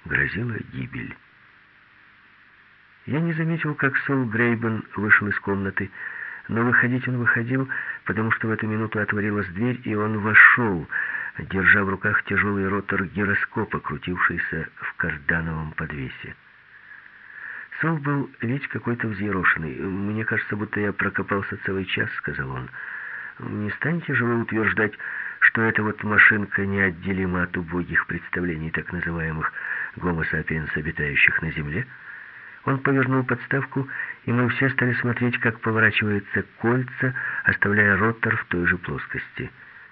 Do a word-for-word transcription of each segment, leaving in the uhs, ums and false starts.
грозила гибель. Я не заметил, как Сол Грейбен вышел из комнаты, но выходить он выходил, потому что в эту минуту отворилась дверь, и он вошел, держа в руках тяжелый ротор гироскопа, крутившийся в кардановом подвесе. Сол был ведь какой-то взъерошенный. «Мне кажется, будто я прокопался целый час», — сказал он. «Не станете же вы утверждать, что эта вот машинка неотделима от убогих представлений так называемых гомо сапиенс, обитающих на Земле?» Он повернул подставку, и мы все стали смотреть, как поворачиваются кольца, оставляя ротор в той же плоскости.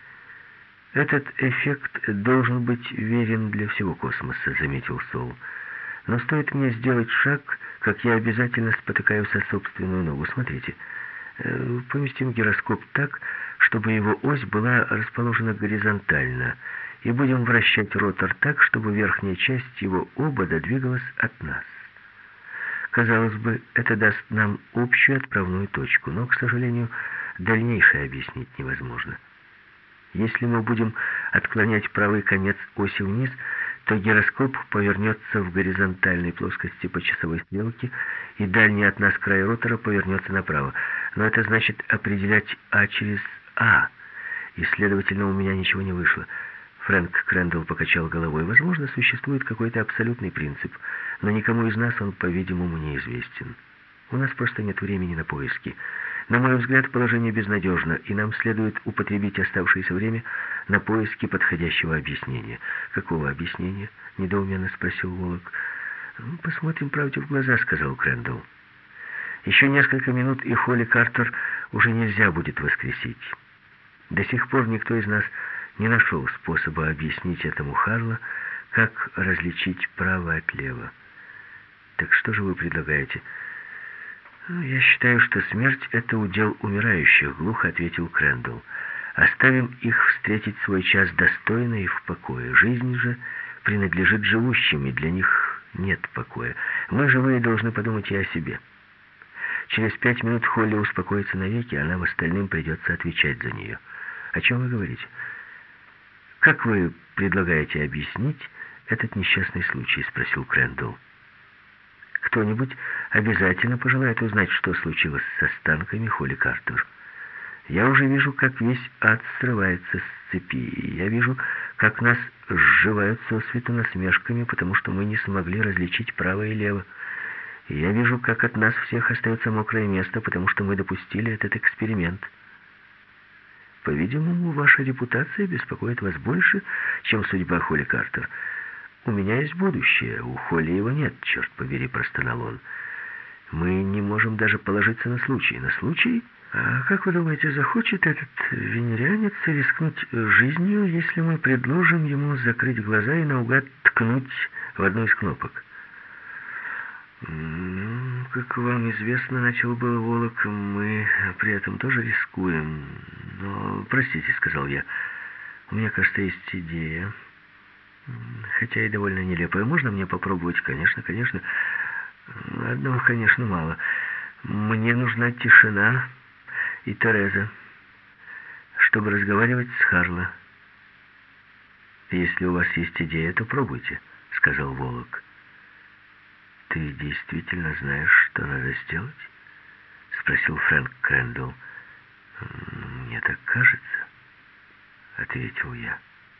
«Этот эффект должен быть верен для всего космоса», — заметил Сол. «Но стоит мне сделать шаг, как я обязательно спотыкаюсь о собственную ногу. Смотрите, поместим гироскоп так, чтобы его ось была расположена горизонтально, и будем вращать ротор так, чтобы верхняя часть его обода двигалась от нас. Казалось бы, это даст нам общую отправную точку, но, к сожалению, дальнейшее объяснить невозможно. Если мы будем отклонять правый конец оси вниз, то гироскоп повернется в горизонтальной плоскости по часовой стрелке, и дальний от нас край ротора повернется направо. Но это значит определять А через А, и, следовательно, у меня ничего не вышло. Фрэнк Крэндалл покачал головой. Возможно, существует какой-то абсолютный принцип, но никому из нас он, по-видимому, неизвестен. У нас просто нет времени на поиски. На мой взгляд, положение безнадежно, и нам следует употребить оставшееся время на поиски подходящего объяснения. «Какого объяснения?» — недоуменно спросил Волок. «Посмотрим правде в глаза», — сказал Крэндалл. «Еще несколько минут, и Холли Картер уже нельзя будет воскресить. До сих пор никто из нас не нашел способа объяснить этому Харло, как различить право от лева. Так что же вы предлагаете?» «Я считаю, что смерть — это удел умирающих», — глухо ответил Крэндалл. «Оставим их встретить свой час достойно и в покое. Жизнь же принадлежит живущим, и для них нет покоя. Мы, живые, должны подумать и о себе. Через пять минут Холли успокоится навеки, а нам остальным придется отвечать за нее. О чем вы говорите? Как вы предлагаете объяснить этот несчастный случай?» — спросил Крэндалл. «Кто-нибудь обязательно пожелает узнать, что случилось с останками Холли Картер. Я уже вижу, как весь ад срывается с цепи. Я вижу, как нас сживают сосвету насмешками, потому что мы не смогли различить право и лево. И я вижу, как от нас всех остается мокрое место, потому что мы допустили этот эксперимент. По-видимому, ваша репутация беспокоит вас больше, чем судьба Холли Картер. У меня есть будущее, у Холли его нет, черт побери», — простонал он. «Мы не можем даже положиться на случай». «На случай? А как вы думаете, захочет этот венерянец рискнуть жизнью, если мы предложим ему закрыть глаза и наугад ткнуть в одну из кнопок?» «Ну, как вам известно, — начал было Волок, — мы при этом тоже рискуем. Но, простите, — сказал я, — у меня, кажется, есть идея, хотя и довольно нелепая. Можно мне попробовать?» «Конечно, конечно. Одного, конечно, мало. Мне нужна тишина и Тереза, чтобы разговаривать с Харло». «Если у вас есть идея, то пробуйте», — сказал Волок. «Ты действительно знаешь, что надо сделать?» — спросил Фрэнк Крэндалл. «Мне так кажется», — ответил я.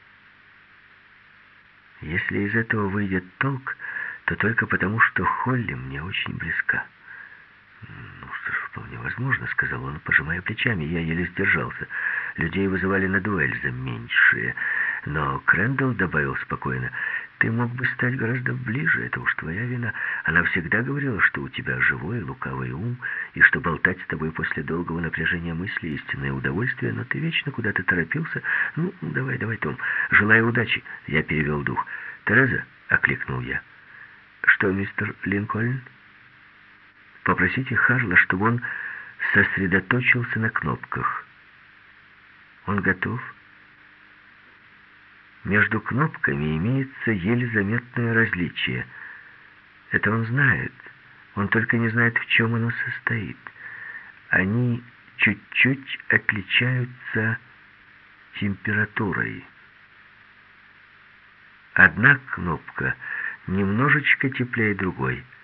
«Если из этого выйдет толк, то только потому, что Холли мне очень близка». «Ну что ж, вполне возможно», — сказал он, пожимая плечами. Я еле сдержался. Людей вызывали на дуэль за меньшие. Но Крэндалл добавил спокойно: «Ты мог бы стать гораздо ближе, это уж твоя вина. Она всегда говорила, что у тебя живой, лукавый ум, и что болтать с тобой после долгого напряжения мысли — истинное удовольствие, но ты вечно куда-то торопился. Ну, давай, давай, Том, желаю удачи». Я перевел дух. «Тереза?» — окликнул я. «Что, мистер Линкольн?» «Попросите Харла, чтобы он сосредоточился на кнопках». «Он готов?» Между кнопками имеется еле заметное различие. Это он знает. Он только не знает, в чем оно состоит. Они чуть-чуть отличаются температурой. Одна кнопка немножечко теплее другой.